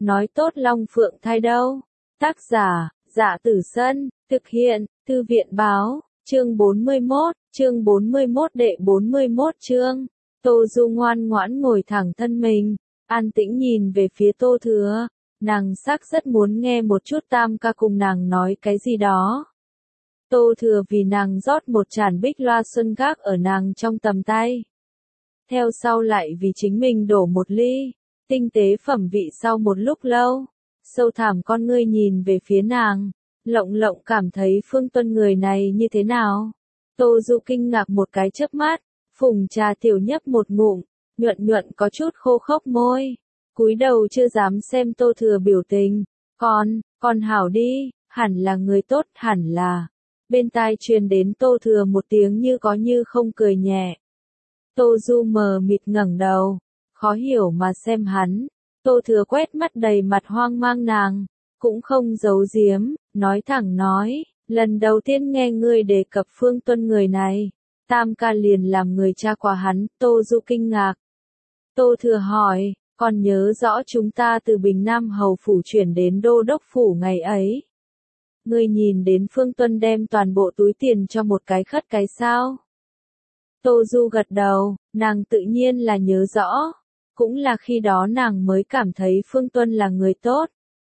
nói tốt Long Phượng thai đâu. Tác giả, Dạ Tử Sân, thực hiện, Thư viện báo, chương 41 đệ 41 chương. Tô Du ngoan ngoãn ngồi thẳng thân mình, an tĩnh nhìn về phía Tô Thừa, nàng sắc rất muốn nghe một chút Tam ca cùng nàng nói cái gì đó. Tô Thừa vì nàng rót một chản bích loa xuân gác ở nàng trong tầm tay. Theo sau lại vì chính mình đổ một ly, tinh tế phẩm vị sau một lúc lâu, sâu thẳm con ngươi nhìn về phía nàng, lộng lộng cảm thấy Phương Tuân người này như thế nào. Tô Du kinh ngạc một cái chớp mắt, phùng trà tiểu nhấp một ngụm, nhuận nhuận có chút khô khốc môi, cúi đầu chưa dám xem Tô Thừa biểu tình, con hảo đi, hẳn là người tốt, hẳn là. Bên tai truyền đến Tô Thừa một tiếng như có như không cười nhẹ. Tô Du mờ mịt ngẩng đầu, khó hiểu mà xem hắn. Tô Thừa quét mắt đầy mặt hoang mang nàng, cũng không giấu giếm, nói thẳng nói, lần đầu tiên nghe ngươi đề cập Phương Tuân người này, Tam ca liền làm người cha qua hắn. Tô Du kinh ngạc. Tô Thừa hỏi, còn nhớ rõ chúng ta từ Bình Nam Hầu Phủ chuyển đến Đô Đốc Phủ ngày ấy. Ngươi nhìn đến Phương Tuân đem toàn bộ túi tiền cho một cái khất cái sao? Tô Du gật đầu, nàng tự nhiên là nhớ rõ. Cũng là khi đó nàng mới cảm thấy Phương Tuân là người tốt.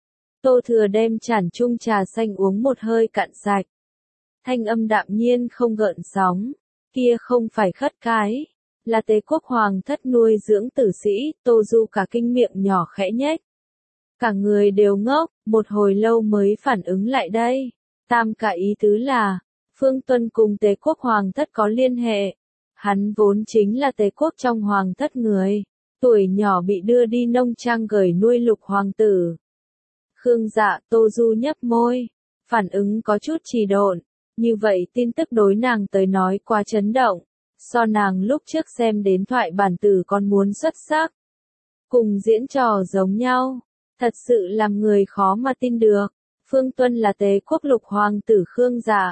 Tô Thừa đem chản chung trà xanh uống một hơi cạn sạch. Thanh âm đạm nhiên không gợn sóng. Kia không phải khất cái, là Tế Quốc Hoàng thất nuôi dưỡng tử sĩ. Tô Du cả kinh miệng nhỏ khẽ nhếch. Cả người đều ngốc, một hồi lâu mới phản ứng lại đây. Tam ca ý tứ là, Phương Tuân cùng Tế Quốc Hoàng thất có liên hệ. Hắn vốn chính là Tế Quốc trong Hoàng thất người. Tuổi nhỏ bị đưa đi nông trang gửi nuôi Lục hoàng tử. Khương Dạ. Tô Du nhấp môi, phản ứng có chút trì độn, như vậy tin tức đối nàng tới nói quá chấn động, so nàng lúc trước xem đến thoại bản tử còn muốn xuất sắc. Cùng diễn trò giống nhau, thật sự làm người khó mà tin được. Phương Tuân là Tế Quốc Lục hoàng tử Khương Dạ,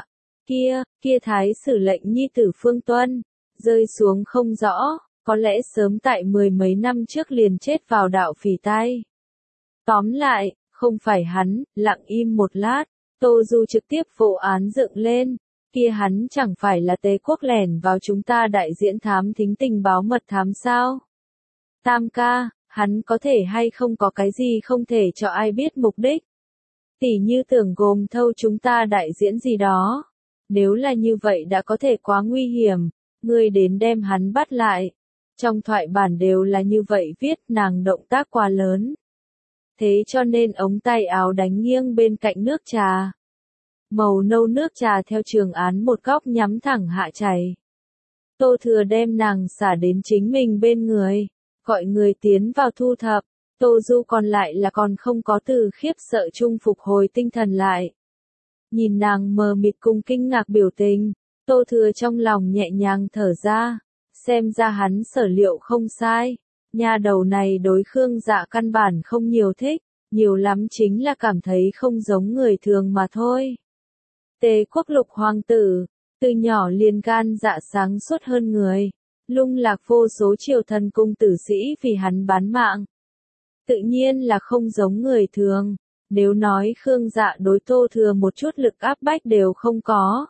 kia thái sử lệnh nhi tử Phương Tuân, rơi xuống không rõ. Có lẽ sớm tại mười mấy năm trước liền chết vào đạo phỉ tay. Tóm lại, không phải hắn. Lặng im một lát, Tô Du trực tiếp vụ án dựng lên. Kia hắn chẳng phải là Tế Quốc lẻn vào chúng ta đại diễn thám thính tình báo mật thám sao? Tam ca, hắn có thể hay không có cái gì không thể cho ai biết mục đích? Tỉ như tưởng gồm thâu chúng ta đại diễn gì đó. Nếu là như vậy đã có thể quá nguy hiểm, ngươi đến đem hắn bắt lại. Trong thoại bản đều là như vậy viết, nàng động tác quá lớn. Thế cho nên ống tay áo đánh nghiêng bên cạnh nước trà. Màu nâu nước trà theo trường án một góc nhắm thẳng hạ chảy. Tô Thừa đem nàng xả đến chính mình bên người, gọi người tiến vào thu thập. Tô Du còn lại là còn không có từ khiếp sợ chung phục hồi tinh thần lại. Nhìn nàng mờ mịt cùng kinh ngạc biểu tình, Tô Thừa trong lòng nhẹ nhàng thở ra. Xem ra hắn sở liệu không sai, nha đầu này đối Khương Dạ căn bản không nhiều thích, nhiều lắm chính là cảm thấy không giống người thường mà thôi. Tế Quốc Lục hoàng tử, từ nhỏ liền gan dạ sáng suốt hơn người, lung lạc vô số triều thần cung tử sĩ vì hắn bán mạng. Tự nhiên là không giống người thường, nếu nói Khương Dạ đối Tô Thừa một chút lực áp bách đều không có.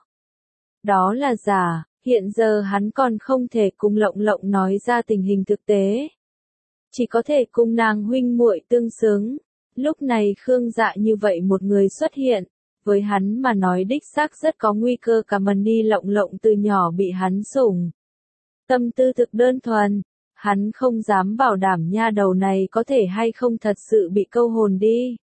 Đó là giả. Hiện giờ hắn còn không thể cùng lộng lộng nói ra tình hình thực tế. Chỉ có thể cùng nàng huynh muội tương xứng. Lúc này Khương Dạ như vậy một người xuất hiện. Với hắn mà nói đích xác rất có nguy cơ. Cảm ơn đi lộng lộng từ nhỏ bị hắn sủng. Tâm tư thực đơn thuần. Hắn không dám bảo đảm nha đầu này có thể hay không thật sự bị câu hồn đi.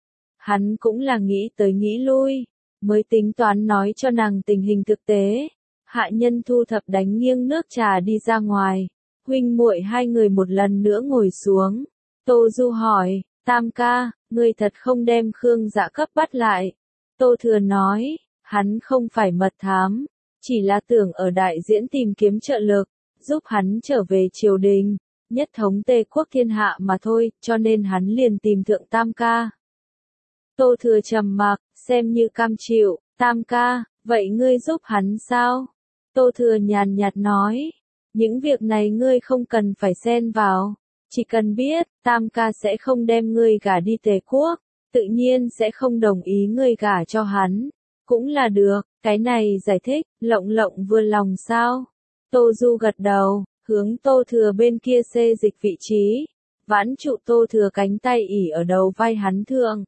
Hắn cũng là nghĩ tới nghĩ lui. Mới tính toán nói cho nàng tình hình thực tế. Hạ nhân thu thập đánh nghiêng nước trà đi ra ngoài. Huynh muội hai người một lần nữa ngồi xuống. Tô Du hỏi, Tam ca, ngươi thật không đem Khương Dạ cấp bắt lại. Tô Thừa nói, hắn không phải mật thám, chỉ là tưởng ở đại diễn tìm kiếm trợ lực, giúp hắn trở về triều đình, nhất thống Tề Quốc thiên hạ mà thôi, cho nên hắn liền tìm thượng Tam ca. Tô Thừa trầm mặc, xem như cam chịu. Tam ca, vậy ngươi giúp hắn sao? Tô Thừa nhàn nhạt nói, những việc này ngươi không cần phải xen vào, Chỉ cần biết, tam ca sẽ không đem ngươi gả đi Tề quốc, tự nhiên sẽ không đồng ý ngươi gả cho hắn. Cũng là được, cái này giải thích, Lộng Lộng vừa lòng sao? Tô Du gật đầu, hướng Tô Thừa bên kia xê dịch vị trí, vãn trụ Tô Thừa cánh tay ỉ ở đầu vai hắn thượng.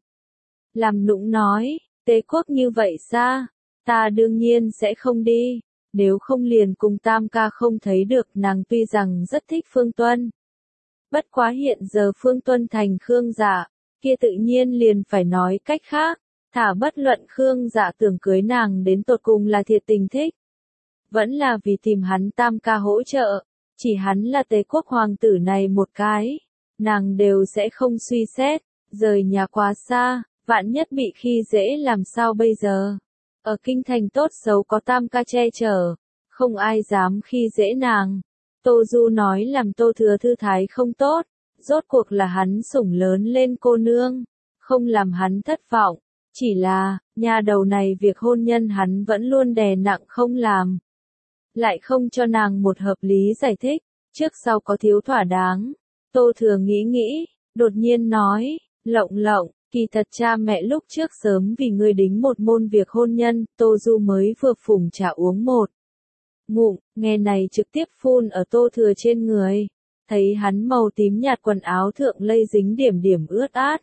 Làm nũng nói, Tề quốc như vậy xa, ta đương nhiên sẽ không đi, nếu không liền cùng tam ca không thấy được. Nàng tuy rằng rất thích Phương Tuân. Bất quá hiện giờ Phương Tuân thành Khương Dạ, kia tự nhiên liền phải nói cách khác, thả bất luận Khương Dạ tưởng cưới nàng đến tột cùng là thiệt tình thích. Vẫn là vì tìm hắn tam ca hỗ trợ, chỉ hắn là Tề quốc hoàng tử này một cái, nàng đều sẽ không suy xét, rời nhà quá xa, vạn nhất bị khi dễ làm sao bây giờ. Ở kinh thành tốt xấu có tam ca che chở, không ai dám khi dễ nàng. Tô Du nói làm Tô Thừa thư thái không tốt, rốt cuộc là hắn sủng lớn lên cô nương, không làm hắn thất vọng, chỉ là, nhà đầu này việc hôn nhân hắn vẫn luôn đè nặng không làm. Lại không cho nàng một hợp lý giải thích, trước sau có thiếu thỏa đáng. Tô Thừa nghĩ nghĩ, đột nhiên nói, Lộng Lộng, kỳ thật cha mẹ lúc trước sớm vì ngươi đính một môn việc hôn nhân, Tô Du mới vừa phùng trà uống một ngụm, nghe này trực tiếp phun ở Tô Thừa trên người, thấy hắn màu tím nhạt quần áo thượng lây dính điểm điểm ướt át.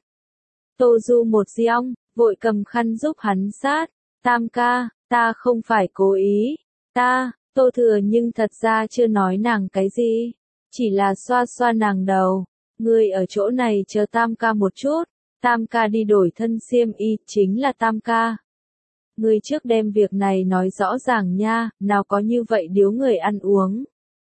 Tô Du một giọng, vội cầm khăn giúp hắn sát, tam ca, ta không phải cố ý, Tô Thừa nhưng thật ra chưa nói nàng cái gì, chỉ là xoa xoa nàng đầu, ngươi ở chỗ này chờ tam ca một chút, tam ca đi đổi thân xiêm y, chính là tam ca. Ngươi trước đem việc này nói rõ ràng nha, nào có như vậy điếu người ăn uống.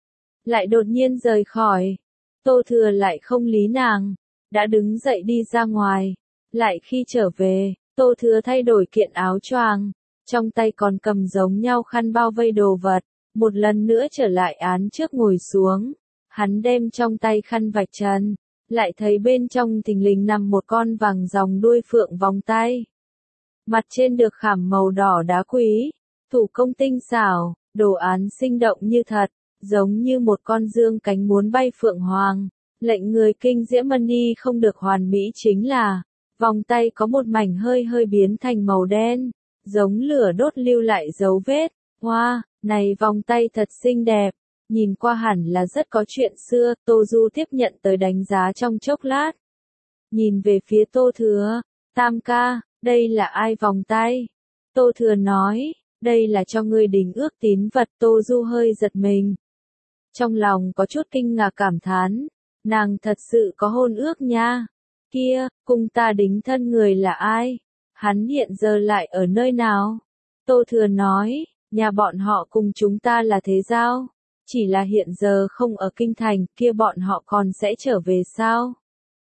Lại đột nhiên rời khỏi, Tô Thừa lại không lý nàng, đã đứng dậy đi ra ngoài, lại khi trở về, Tô Thừa thay đổi kiện áo choàng, trong tay còn cầm giống nhau khăn bao vây đồ vật, một lần nữa trở lại án trước ngồi xuống, hắn đem trong tay khăn vạch trần, lại thấy bên trong thình lình nằm một con vàng ròng đuôi phượng vòng tay. Mặt trên được khảm màu đỏ đá quý, thủ công tinh xảo, đồ án sinh động như thật, giống như một con dương cánh muốn bay phượng hoàng, lệnh người kinh diễm mani không được hoàn mỹ chính là, vòng tay có một mảnh hơi hơi biến thành màu đen, giống lửa đốt lưu lại dấu vết, hoa, này vòng tay thật xinh đẹp, nhìn qua hẳn là rất có chuyện xưa, Tô Du tiếp nhận tới đánh giá trong chốc lát. Nhìn về phía Tô Thừa, tam ca, đây là ai vòng tay? Tô Thừa nói, đây là cho ngươi đính ước tín vật. Tô Du hơi giật mình. Trong lòng có chút kinh ngạc cảm thán, nàng thật sự có hôn ước nha. Kia, cùng ta đính thân người là ai? Hắn hiện giờ lại ở nơi nào? Tô Thừa nói, nhà bọn họ cùng chúng ta là thế giao, chỉ là hiện giờ không ở kinh thành, kia bọn họ còn sẽ trở về sao?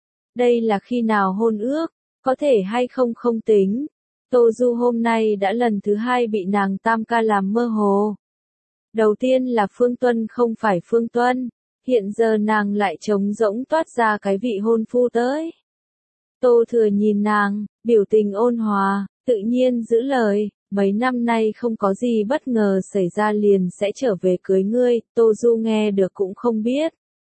Đây là khi nào hôn ước? Có thể hay không không tính. Tô Du hôm nay đã lần thứ hai bị nàng tam ca làm mơ hồ. Đầu tiên là Phương Tuân không phải Phương Tuân, hiện giờ nàng lại trống rỗng toát ra cái vị hôn phu tới. Tô Thừa nhìn nàng, biểu tình ôn hòa, tự nhiên giữ lời, mấy năm nay không có gì bất ngờ xảy ra liền sẽ trở về cưới ngươi. Tô Du nghe được cũng không biết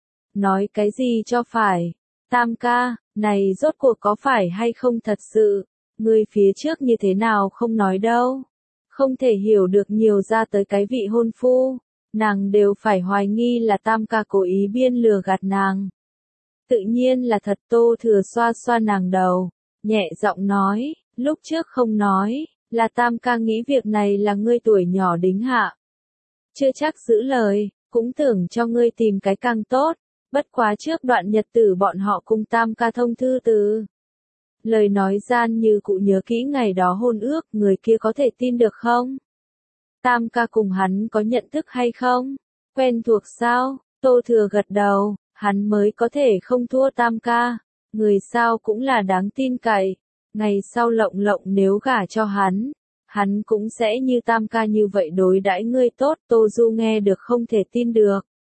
nói cái gì cho phải. Tam ca, này rốt cuộc có phải hay không thật sự, ngươi phía trước như thế nào không nói đâu. Không thể hiểu được nhiều ra tới cái vị hôn phu, nàng đều phải hoài nghi là tam ca cố ý biên lừa gạt nàng. Tự nhiên là thật. Tô Thừa xoa xoa nàng đầu, nhẹ giọng nói, lúc trước không nói, là tam ca nghĩ việc này là ngươi tuổi nhỏ đính hạ. Chưa chắc giữ lời, cũng tưởng cho ngươi tìm cái càng tốt. Bất quá trước đoạn nhật tử bọn họ cùng tam ca thông thư từ. Lời nói gian như cụ nhớ kỹ ngày đó hôn ước, người kia có thể tin được không? Tam ca cùng hắn có nhận thức hay không? Quen thuộc sao? Tô Thừa gật đầu, hắn mới có thể không thua tam ca. Người sao cũng là đáng tin cậy. Ngày sau Lộng Lộng nếu gả cho hắn cũng sẽ như tam ca như vậy đối đãi ngươi tốt. Tô Du nghe được không thể tin được.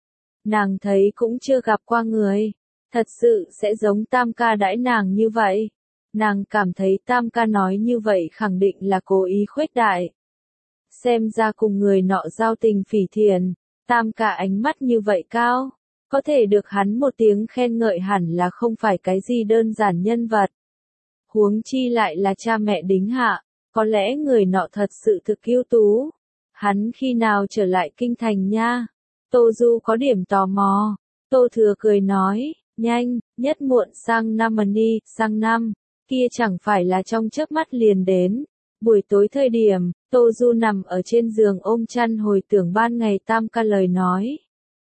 Nàng thấy cũng chưa gặp qua người, thật sự sẽ giống tam ca đãi nàng như vậy. Nàng cảm thấy tam ca nói như vậy khẳng định là cố ý khuếch đại. Xem ra cùng người nọ giao tình phỉ thiện, tam ca ánh mắt như vậy cao, Có thể được hắn một tiếng khen ngợi hẳn là không phải cái gì đơn giản nhân vật. Huống chi lại là cha mẹ đính hạ, có lẽ người nọ thật sự thực ưu tú. Hắn khi nào trở lại kinh thành nha? Tô Du có điểm tò mò. Tô Thừa cười nói, nhanh, nhất muộn sang năm đi, sang năm, kia chẳng phải là trong chớp mắt liền đến. Buổi tối thời điểm, Tô Du nằm ở trên giường ôm chăn hồi tưởng ban ngày Tam ca lời nói.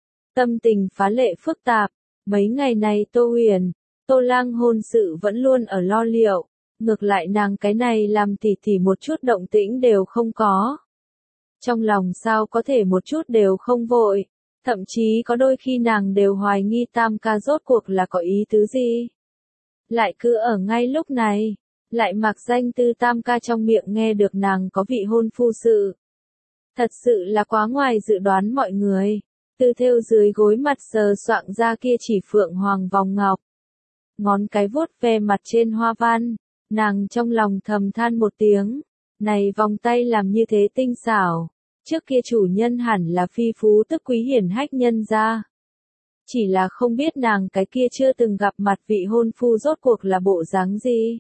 Tâm tình phá lệ phức tạp, mấy ngày này Tô Huyền, Tô Lang hôn sự vẫn luôn ở lo liệu, ngược lại nàng cái này làm tỉ tỉ một chút động tĩnh đều không có. Trong lòng sao có thể một chút đều không vội, thậm chí có đôi khi nàng đều hoài nghi Tam ca rốt cuộc là có ý tứ gì. Lại cứ ở ngay lúc này, lại mặc danh từ Tam ca trong miệng nghe được nàng có vị hôn phu sự. Thật sự là quá ngoài dự đoán mọi người. Từ thêu dưới gối mặt sờ soạng ra kia chỉ phượng hoàng vòng ngọc. Ngón cái vuốt ve mặt trên hoa văn, nàng trong lòng thầm than một tiếng. Này vòng tay làm như thế tinh xảo. Trước kia chủ nhân hẳn là phi phú tức quý hiển hách nhân gia. Chỉ là không biết nàng cái kia chưa từng gặp mặt vị hôn phu rốt cuộc là bộ dáng gì.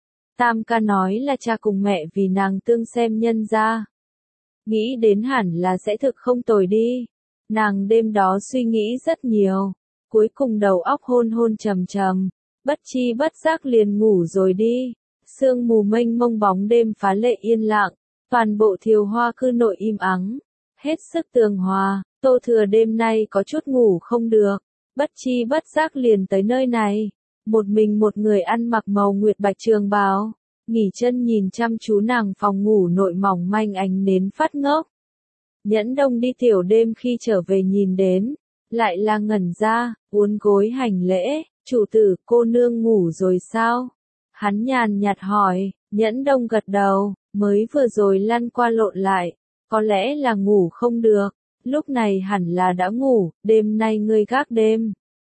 Tam ca nói là cha cùng mẹ vì nàng tương xem nhân gia. Nghĩ đến hẳn là sẽ thực không tồi đi. Nàng đêm đó suy nghĩ rất nhiều, cuối cùng đầu óc hôn hôn trầm trầm, bất chi bất giác liền ngủ rồi đi. Sương mù mênh mông bóng đêm phá lệ yên lặng, toàn bộ Thiều Hoa cư nội im ắng, hết sức tường hòa. Tô Thừa đêm nay có chút ngủ không được, bất chi bất giác liền tới nơi này, một mình một người ăn mặc màu nguyệt bạch trường bào, nghỉ chân nhìn chăm chú nàng phòng ngủ nội mỏng manh ánh nến phát ngốc. Nhẫn Đông đi tiểu đêm khi trở về nhìn đến, lại là ngẩn ra, uốn gối hành lễ, chủ tử cô nương ngủ rồi sao? Hắn nhàn nhạt hỏi, Nhẫn Đông gật đầu, mới vừa rồi lăn qua lộn lại, có lẽ là ngủ không được, lúc này hẳn là đã ngủ, đêm nay ngươi gác đêm.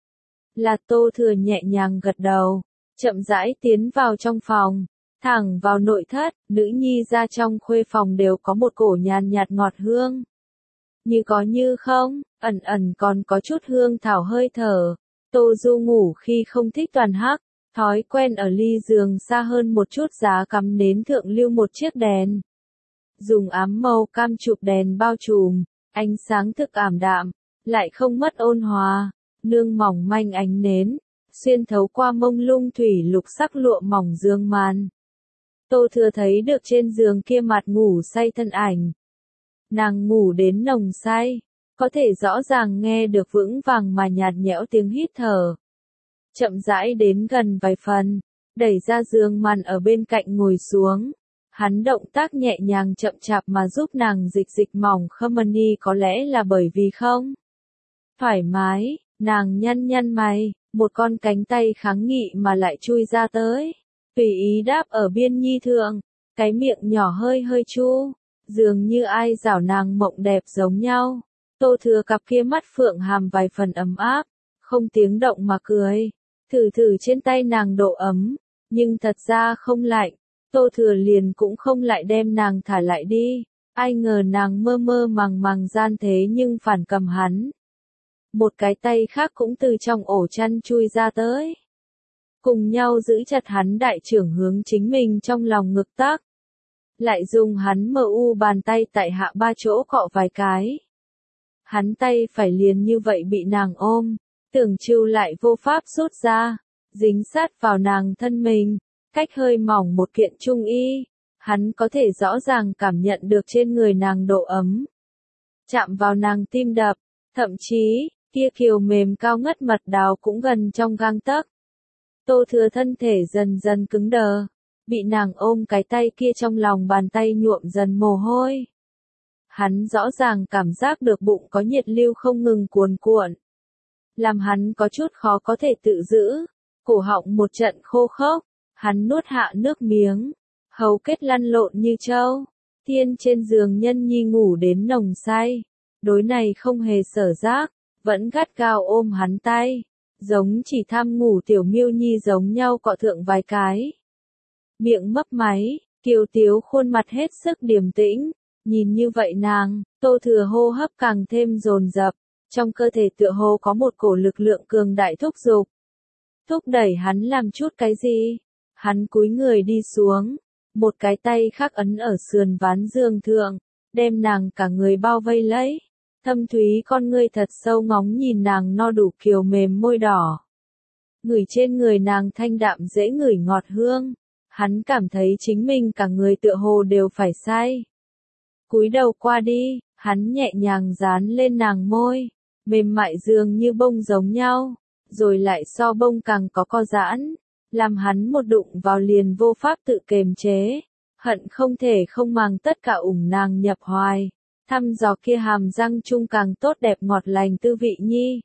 Là Tô Thừa nhẹ nhàng gật đầu, chậm rãi tiến vào trong phòng. Thẳng vào nội thất, nữ nhi ra trong khuê phòng đều có một cổ nhàn nhạt ngọt hương. Như có như không, ẩn ẩn còn có chút hương thảo hơi thở. Tô Du ngủ khi không thích toàn hắc, thói quen ở ly giường xa hơn một chút giá cắm nến thượng lưu một chiếc đèn. Dùng ám màu cam chụp đèn bao trùm, ánh sáng thực ảm đạm, lại không mất ôn hòa, nương mỏng manh ánh nến, xuyên thấu qua mông lung thủy lục sắc lụa mỏng dương màn. Tô Thừa thấy được trên giường kia mặt ngủ say thân ảnh. Nàng ngủ đến nồng say, có thể rõ ràng nghe được vững vàng mà nhạt nhẽo tiếng hít thở. Chậm rãi đến gần vài phần, đẩy ra giường màn ở bên cạnh ngồi xuống. Hắn động tác nhẹ nhàng chậm chạp mà giúp nàng dịch dịch mỏng khâm có lẽ là bởi vì không thoải mái, nàng nhăn nhăn mày, một con cánh tay kháng nghị mà lại chui ra tới. Tùy ý đáp ở biên nhi thượng, cái miệng nhỏ hơi hơi chu, dường như ai rảo nàng mộng đẹp giống nhau. Tô Thừa cặp kia mắt phượng hàm vài phần ấm áp, không tiếng động mà cười, thử thử trên tay nàng độ ấm, nhưng thật ra không lạnh. Tô Thừa liền cũng không lại đem nàng thả lại đi, ai ngờ nàng mơ mơ màng màng gian thế nhưng phản cầm hắn. Một cái tay khác cũng từ trong ổ chăn chui ra tới. Cùng nhau giữ chặt hắn đại trưởng hướng chính mình trong lòng ngực tác. Lại dùng hắn mờ u bàn tay tại hạ ba chỗ cọ vài cái. Hắn tay phải liền như vậy bị nàng ôm, tưởng chịu lại vô pháp rút ra, dính sát vào nàng thân mình, cách hơi mỏng một kiện trung y. Hắn có thể rõ ràng cảm nhận được trên người nàng độ ấm. Chạm vào nàng tim đập, thậm chí, kia kiều mềm cao ngất mật đào cũng gần trong gang tấc. Tô Thừa thân thể dần dần cứng đờ, bị nàng ôm cái tay kia trong lòng bàn tay nhuộm dần mồ hôi. Hắn rõ ràng cảm giác được bụng có nhiệt lưu không ngừng cuồn cuộn, làm hắn có chút khó có thể tự giữ, cổ họng một trận khô khốc, hắn nuốt hạ nước miếng, hầu kết lăn lộn như trâu. Thiên trên giường nhân nhi ngủ đến nồng say, đối này không hề sở giác, vẫn gắt gao ôm hắn tay, giống chỉ tham ngủ tiểu miêu nhi giống nhau cọ thượng vài cái. Miệng mấp máy, kiều tiếu khuôn mặt hết sức điềm tĩnh, nhìn như vậy nàng, Tô Thừa hô hấp càng thêm dồn dập, Trong cơ thể tựa hồ có một cổ lực lượng cường đại thúc giục. Thúc đẩy hắn làm chút cái gì? Hắn cúi người đi xuống. Một cái tay khác ấn ở sườn ván giường thượng, đem nàng cả người bao vây lấy. Thâm thúy con ngươi thật sâu ngóng nhìn nàng no đủ kiều mềm môi đỏ. Ngửi trên người nàng thanh đạm dễ ngửi ngọt hương. Hắn cảm thấy chính mình cả người tựa hồ đều phải say. Cúi đầu qua đi, hắn nhẹ nhàng dán lên nàng môi, mềm mại dường như bông giống nhau, rồi lại so bông càng có co giãn, làm hắn một đụng vào liền vô pháp tự kềm chế, hận không thể không màng tất cả ủng nàng nhập hoài, thăm dò kia hàm răng chung càng tốt đẹp ngọt lành tư vị nhi.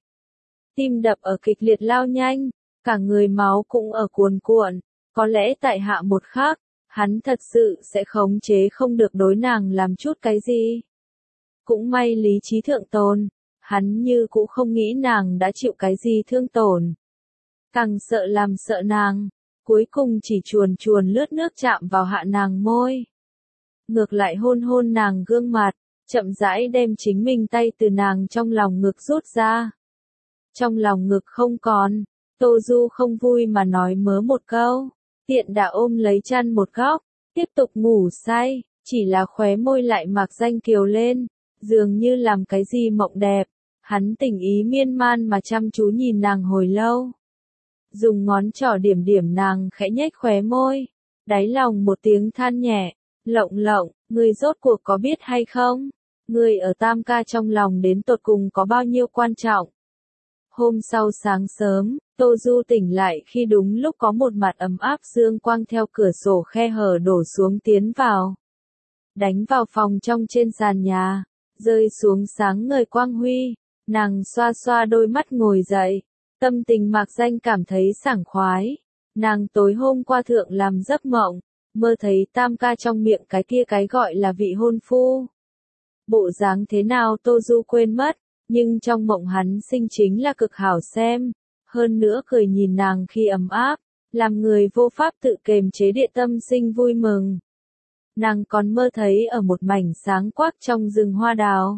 Tim đập ở kịch liệt lao nhanh, cả người máu cũng ở cuồn cuộn, có lẽ tại hạ một khắc, hắn thật sự sẽ khống chế không được đối nàng làm chút cái gì. Cũng may lý trí thượng tồn, hắn như cũng không nghĩ nàng đã chịu cái gì thương tổn. Càng sợ làm sợ nàng, cuối cùng chỉ chuồn chuồn lướt nước chạm vào hạ nàng môi. Ngược lại hôn hôn nàng gương mặt, chậm rãi đem chính mình tay từ nàng trong lòng ngực rút ra. Trong lòng ngực không còn, Tô Du không vui mà nói mớ một câu, tiện đã ôm lấy chăn một góc, tiếp tục ngủ say, chỉ là khóe môi lại mạc danh kiều lên, dường như làm cái gì mộng đẹp. Hắn tình ý miên man mà chăm chú nhìn nàng hồi lâu. Dùng ngón trỏ điểm điểm nàng khẽ nhếch khóe môi, đáy lòng một tiếng than nhẹ, lộng lộng, ngươi rốt cuộc có biết hay không? Ngươi ở Tam ca trong lòng đến tột cùng có bao nhiêu quan trọng? Hôm sau sáng sớm, Tô Du tỉnh lại khi đúng lúc có một mặt ấm áp dương quang theo cửa sổ khe hở đổ xuống tiến vào. Đánh vào phòng trong trên sàn nhà, rơi xuống sáng ngời quang huy, nàng xoa xoa đôi mắt ngồi dậy, tâm tình mạc danh cảm thấy sảng khoái. Nàng tối hôm qua thượng làm giấc mộng, mơ thấy Tam ca trong miệng cái kia cái gọi là vị hôn phu. Bộ dáng thế nào Tô Du quên mất, nhưng trong mộng hắn sinh chính là cực hảo xem, hơn nữa cười nhìn nàng khi ấm áp, làm người vô pháp tự kềm chế địa tâm sinh vui mừng. Nàng còn mơ thấy ở một mảnh sáng quắc trong rừng hoa đào.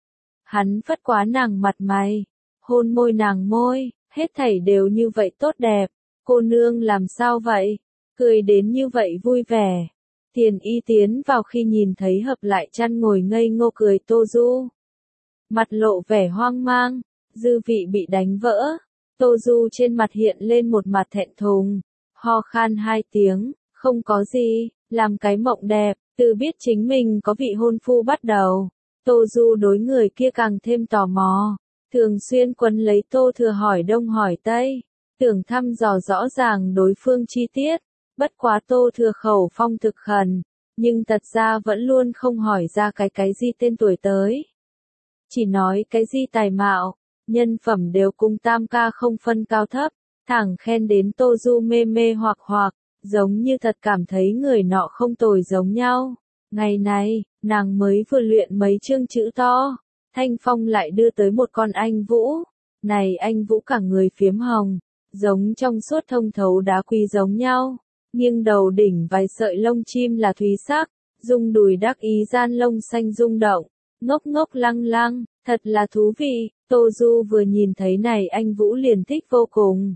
Hắn phất quá nàng mặt mày, hôn môi nàng môi, hết thảy đều như vậy tốt đẹp, cô nương làm sao vậy, cười đến như vậy vui vẻ. Tiền Y tiến vào khi nhìn thấy hợp lại chăn ngồi ngây ngô cười Tô Du. Mặt lộ vẻ hoang mang, dư vị bị đánh vỡ, Tô Du trên mặt hiện lên một mặt thẹn thùng, ho khan hai tiếng, không có gì, làm cái mộng đẹp, từ biết chính mình có vị hôn phu bắt đầu. Tô Du đối người kia càng thêm tò mò, thường xuyên quấn lấy Tô Thừa hỏi đông hỏi tây, tưởng thăm dò rõ ràng đối phương chi tiết, bất quá Tô Thừa khẩu phong thực khẩn, nhưng thật ra vẫn luôn không hỏi ra cái gì tên tuổi tới. Chỉ nói cái gì tài mạo, nhân phẩm đều cùng Tam ca không phân cao thấp, thẳng khen đến Tô Du mê mê hoặc, giống như thật cảm thấy người nọ không tồi giống nhau. Ngày này, nàng mới vừa luyện mấy chương chữ to, Thanh Phong lại đưa tới một con anh Vũ. Này anh Vũ cả người phiếm hồng, giống trong suốt thông thấu đá quý giống nhau, nghiêng đầu đỉnh vài sợi lông chim là thúy sắc, rung đùi đắc ý gian lông xanh rung động, ngốc ngốc lăng lăng, thật là thú vị. Tô Du vừa nhìn thấy này anh Vũ liền thích vô cùng.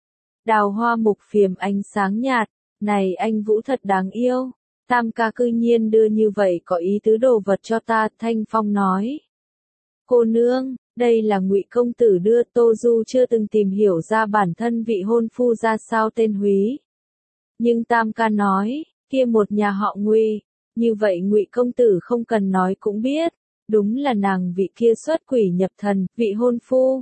Đào hoa mục phiềm ánh sáng nhạt, này anh Vũ thật đáng yêu. Tam ca cư nhiên đưa như vậy có ý tứ đồ vật cho ta, Thanh Phong nói. Cô nương, đây là Ngụy công tử đưa. Tô Du chưa từng tìm hiểu ra bản thân vị hôn phu ra sao tên húy. Nhưng Tam ca nói, kia một nhà họ Ngụy, như vậy Ngụy công tử không cần nói cũng biết, đúng là nàng vị kia xuất quỷ nhập thần, vị hôn phu.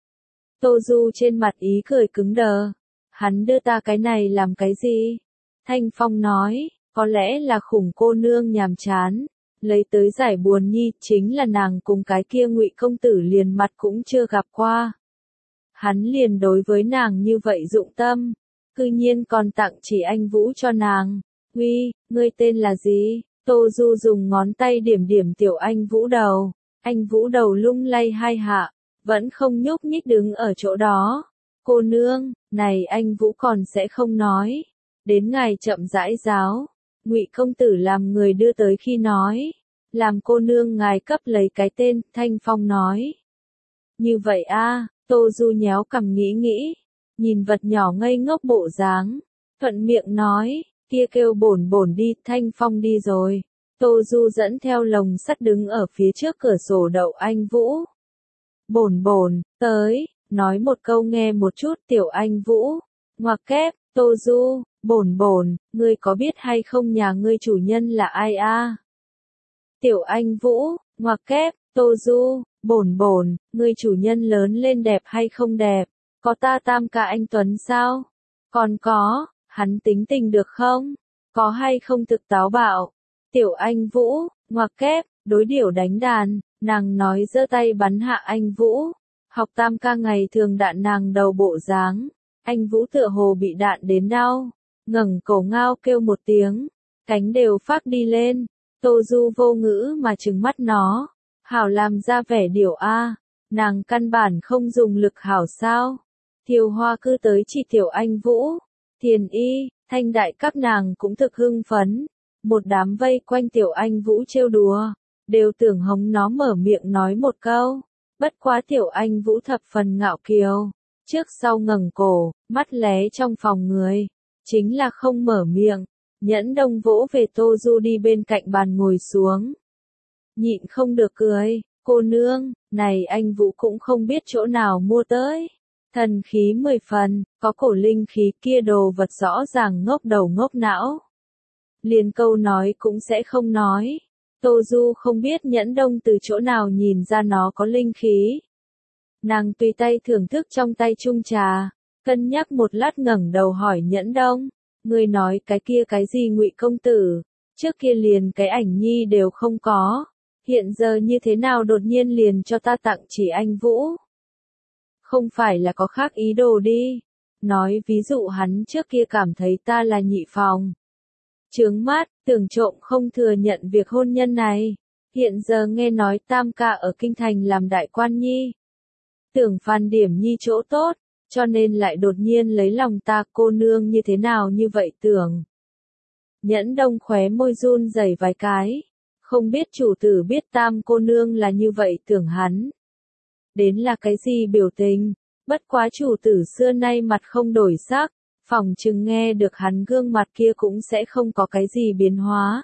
Tô Du trên mặt ý cười cứng đờ, hắn đưa ta cái này làm cái gì? Thanh Phong nói, có lẽ là khủng cô nương nhàm chán, lấy tới giải buồn nhi, chính là nàng cùng cái kia Ngụy công tử liền mặt cũng chưa gặp qua. Hắn liền đối với nàng như vậy dụng tâm, cư nhiên còn tặng chỉ anh Vũ cho nàng. Uy, ngươi tên là gì? Tô Du dùng ngón tay điểm điểm tiểu anh Vũ đầu, anh Vũ đầu lung lay hai hạ, vẫn không nhúc nhích đứng ở chỗ đó. Cô nương, này anh Vũ còn sẽ không nói, đến ngày chậm rãi giáo. Ngụy công tử làm người đưa tới khi nói, làm cô nương ngài cấp lấy cái tên, Thanh Phong nói. Như vậy a, Tô Du nhéo cằm nghĩ nghĩ, nhìn vật nhỏ ngây ngốc bộ dáng, thuận miệng nói, kia kêu bổn bổn đi, Thanh Phong đi rồi. Tô Du dẫn theo lồng sắt đứng ở phía trước cửa sổ đậu anh Vũ. Bổn bổn, tới, nói một câu nghe một chút tiểu anh Vũ, ngoặc kép, Tô Du, bổn bổn, ngươi có biết hay không nhà ngươi chủ nhân là ai a? Tiểu anh Vũ, ngoặc kép, Tô Du, bổn bổn, ngươi chủ nhân lớn lên đẹp hay không đẹp? Có ta tam ca anh Tuấn sao? Còn có, hắn tính tình được không? Có hay không thực táo bạo? Tiểu anh Vũ, ngoặc kép, đối điểu đánh đàn, nàng nói giơ tay bắn hạ anh Vũ. Học tam ca ngày thường đạn nàng đầu bộ dáng, anh Vũ tựa hồ bị đạn đến đau, ngẩng cổ ngao kêu một tiếng, cánh đều phát đi lên. Tô Du vô ngữ mà trừng mắt nó, hảo làm ra vẻ điểu a, nàng căn bản không dùng lực hảo sao? Thiều Hoa cư tới chỉ tiểu anh Vũ, Thiền Y, Thanh Đại các nàng cũng thực hưng phấn, một đám vây quanh tiểu anh Vũ trêu đùa, đều tưởng hống nó mở miệng nói một câu. Bất quá tiểu anh Vũ thập phần ngạo kiều, trước sau ngẩng cổ, mắt lé trong phòng người, chính là không mở miệng. Nhẫn Đông vỗ về Tô Du đi bên cạnh bàn ngồi xuống. Nhịn không được cười, cô nương, này anh Vũ cũng không biết chỗ nào mua tới. Thần khí 10 phần, có cổ linh khí kia đồ vật rõ ràng ngốc đầu ngốc não. Liền câu nói cũng sẽ không nói. Tô Du không biết Nhẫn Đông từ chỗ nào nhìn ra nó có linh khí. Nàng tùy tay thưởng thức trong tay chung trà, cân nhắc một lát ngẩng đầu hỏi Nhẫn Đông, ngươi nói cái kia cái gì Ngụy công tử, trước kia liền cái ảnh nhi đều không có, hiện giờ như thế nào đột nhiên liền cho ta tặng chỉ anh Vũ? Không phải là có khác ý đồ đi. Nói ví dụ hắn trước kia cảm thấy ta là nhị phòng. Chướng mắt, tưởng trộm không thừa nhận việc hôn nhân này. Hiện giờ nghe nói tam ca ở kinh thành làm đại quan nhi. Tưởng phàn điểm nhi chỗ tốt, cho nên lại đột nhiên lấy lòng ta, cô nương như thế nào như vậy tưởng. Nhẫn Đông khóe môi run rẩy vài cái. Không biết chủ tử biết tam cô nương là như vậy tưởng hắn. Đến là cái gì biểu tình, bất quá chủ tử xưa nay mặt không đổi sắc, phỏng chừng nghe được hắn gương mặt kia cũng sẽ không có cái gì biến hóa.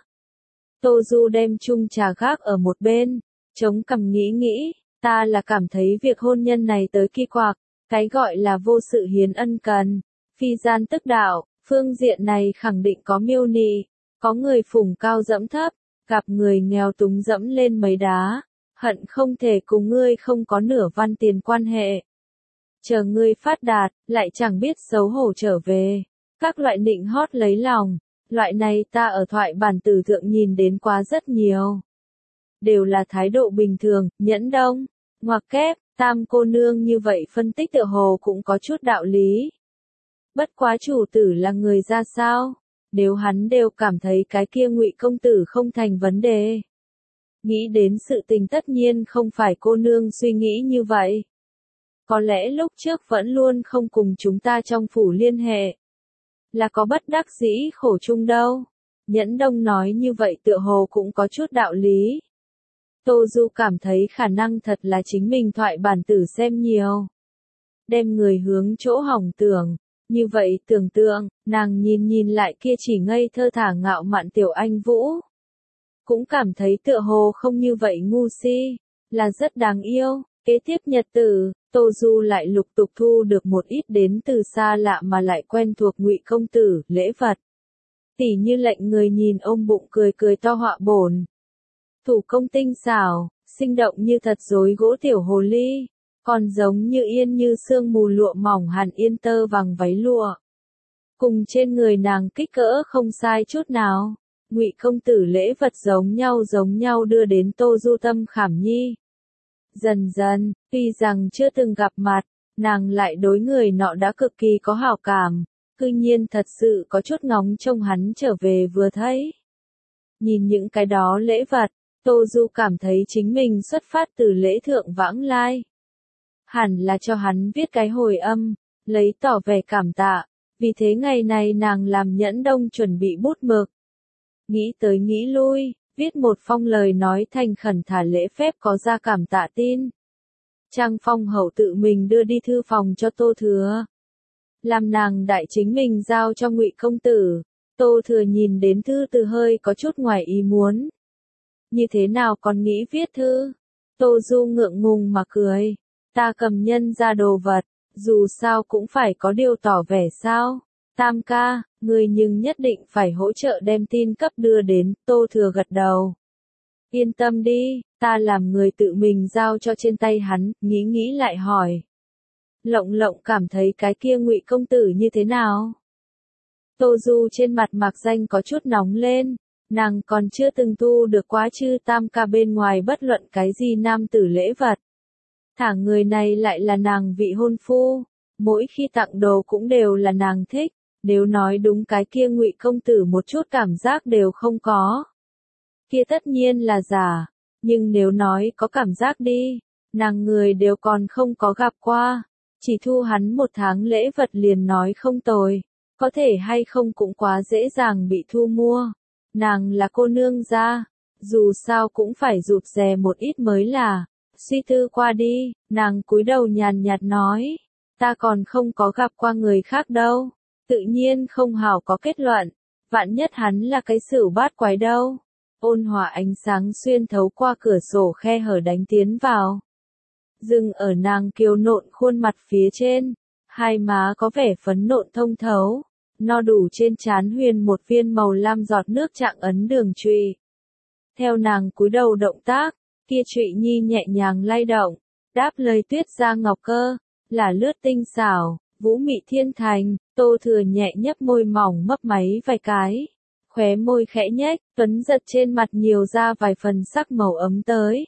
Tô Du đem chung trà gác ở một bên, chống cằm nghĩ nghĩ, ta là cảm thấy việc hôn nhân này tới kỳ quặc, cái gọi là vô sự hiến ân cần, phi gian tức đạo, phương diện này khẳng định có miêu nị, có người phủng cao dẫm thấp, gặp người nghèo túng dẫm lên mấy đá. Hận không thể cùng ngươi không có nửa văn tiền quan hệ. Chờ ngươi phát đạt, lại chẳng biết xấu hổ trở về. Các loại nịnh hót lấy lòng, loại này ta ở thoại bản tử thượng nhìn đến quá rất nhiều. Đều là thái độ bình thường, Nhẫn Đông, ngoặc kép, tam cô nương như vậy phân tích tựa hồ cũng có chút đạo lý. Bất quá chủ tử là người ra sao? Nếu hắn đều cảm thấy cái kia Ngụy công tử không thành vấn đề. Nghĩ đến sự tình tất nhiên không phải cô nương suy nghĩ như vậy. Có lẽ lúc trước vẫn luôn không cùng chúng ta trong phủ liên hệ. Là có bất đắc dĩ khổ chung đâu. Nhẫn Đông nói như vậy tựa hồ cũng có chút đạo lý. Tô Du cảm thấy khả năng thật là chính mình thoại bản tử xem nhiều. Đem người hướng chỗ hỏng tưởng. Như vậy tưởng tượng, nàng nhìn lại kia chỉ ngây thơ thả ngạo mạn tiểu anh Vũ. Cũng cảm thấy tựa hồ không như vậy ngu si, là rất đáng yêu. Kế tiếp nhật tử, Tô Du lại lục tục thu được một ít đến từ xa lạ mà lại quen thuộc Ngụy công tử, lễ vật. Tỉ như lệnh người nhìn ôm bụng cười cười to họa bổn. Thủ công tinh xảo, sinh động như thật rối gỗ tiểu hồ ly, còn giống như yên như sương mù lụa mỏng hàn yên tơ vàng váy lụa. Cùng trên người nàng kích cỡ không sai chút nào. Ngụy công tử lễ vật giống nhau đưa đến Tô Du tâm khảm nhi. Dần dần, tuy rằng chưa từng gặp mặt, nàng lại đối người nọ đã cực kỳ có hảo cảm, cư nhiên thật sự có chút ngóng trông hắn trở về vừa thấy. Nhìn những cái đó lễ vật, Tô Du cảm thấy chính mình xuất phát từ lễ thượng vãng lai. Hẳn là cho hắn viết cái hồi âm, lấy tỏ vẻ cảm tạ, vì thế ngày này nàng làm Nhẫn Đông chuẩn bị bút mực. Nghĩ tới nghĩ lui, viết một phong lời nói thành khẩn thả lễ phép có ra cảm tạ tin. Trang Phong hậu tự mình đưa đi thư phòng cho Tô Thừa. Làm nàng đại chính mình giao cho Ngụy công tử. Tô Thừa nhìn đến thư từ hơi có chút ngoài ý muốn. Như thế nào còn nghĩ viết thư? Tô Du ngượng ngùng mà cười. Ta cầm nhân ra đồ vật, dù sao cũng phải có điều tỏ vẻ sao. Tam ca, người nhưng nhất định phải hỗ trợ đem tin cấp đưa đến. Tô Thừa gật đầu. Yên tâm đi, ta làm người tự mình giao cho trên tay hắn. Nghĩ lại hỏi. Lộng Lộng cảm thấy cái kia Ngụy công tử như thế nào? Tô Du trên mặt mạc danh có chút nóng lên. Nàng còn chưa từng thu được quá chư tam ca bên ngoài bất luận cái gì nam tử lễ vật. Thả người này lại là nàng vị hôn phu. Mỗi khi tặng đồ cũng đều là nàng thích. Nếu nói đúng cái kia Ngụy công tử một chút cảm giác đều không có. Kia tất nhiên là giả. Nhưng nếu nói có cảm giác đi. Nàng người đều còn không có gặp qua. Chỉ thu hắn 1 tháng lễ vật liền nói không tồi. Có thể hay không cũng quá dễ dàng bị thu mua. Nàng là cô nương gia, dù sao cũng phải rụt rè một ít mới là. Suy tư qua đi, nàng cúi đầu nhàn nhạt nói, ta còn không có gặp qua người khác đâu, tự nhiên không hảo có kết luận, vạn nhất hắn là cái xửu bát quái đâu. Ôn hòa ánh sáng xuyên thấu qua cửa sổ khe hở đánh tiến vào. Dừng ở nàng kiều nộn khuôn mặt phía trên, hai má có vẻ phấn nộn thông thấu. No đủ trên trán huyền một viên màu lam giọt nước trạng ấn đường chùy. Theo nàng cúi đầu động tác, kia chùy nhi nhẹ nhàng lay động, đáp lời tuyết ra ngọc cơ, là lướt tinh xảo, vũ mị thiên thành. Tô Thừa nhẹ nhấp môi mỏng mấp máy vài cái, khóe môi khẽ nhếch, tuấn giật trên mặt nhiều ra vài phần sắc màu ấm tới.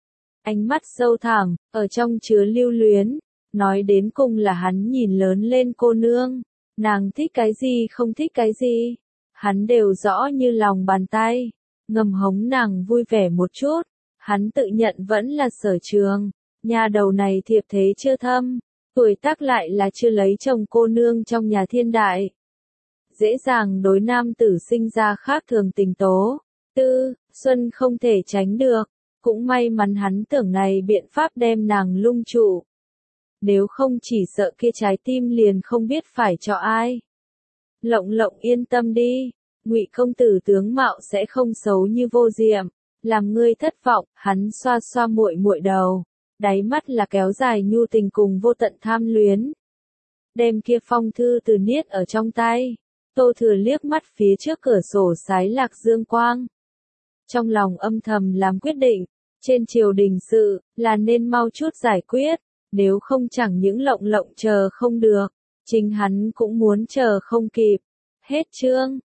Ánh mắt sâu thẳm, ở trong chứa lưu luyến, nói đến cùng là hắn nhìn lớn lên cô nương. Nàng thích cái gì không thích cái gì, hắn đều rõ như lòng bàn tay, ngầm hống nàng vui vẻ một chút, hắn tự nhận vẫn là sở trường, nhà đầu này thiệp thế chưa thâm, tuổi tác lại là chưa lấy chồng cô nương trong nhà thiên đại. Dễ dàng đối nam tử sinh ra khác thường tình tố, xuân không thể tránh được, cũng may mắn hắn tưởng này biện pháp đem nàng lung trụ. Nếu không chỉ sợ kia trái tim liền không biết phải cho ai. Lộng Lộng yên tâm đi, Ngụy công tử tướng mạo sẽ không xấu như Vô Diệm, làm ngươi thất vọng. Hắn xoa xoa muội muội đầu, đáy mắt là kéo dài nhu tình cùng vô tận tham luyến. Đem kia phong thư từ niết ở trong tay, Tô Thừa liếc mắt phía trước cửa sổ sái lạc dương quang. Trong lòng âm thầm làm quyết định, trên triều đình sự, là nên mau chút giải quyết. Nếu không chẳng những Lộng Lộng chờ không được, chính hắn cũng muốn chờ không kịp. Hết chương.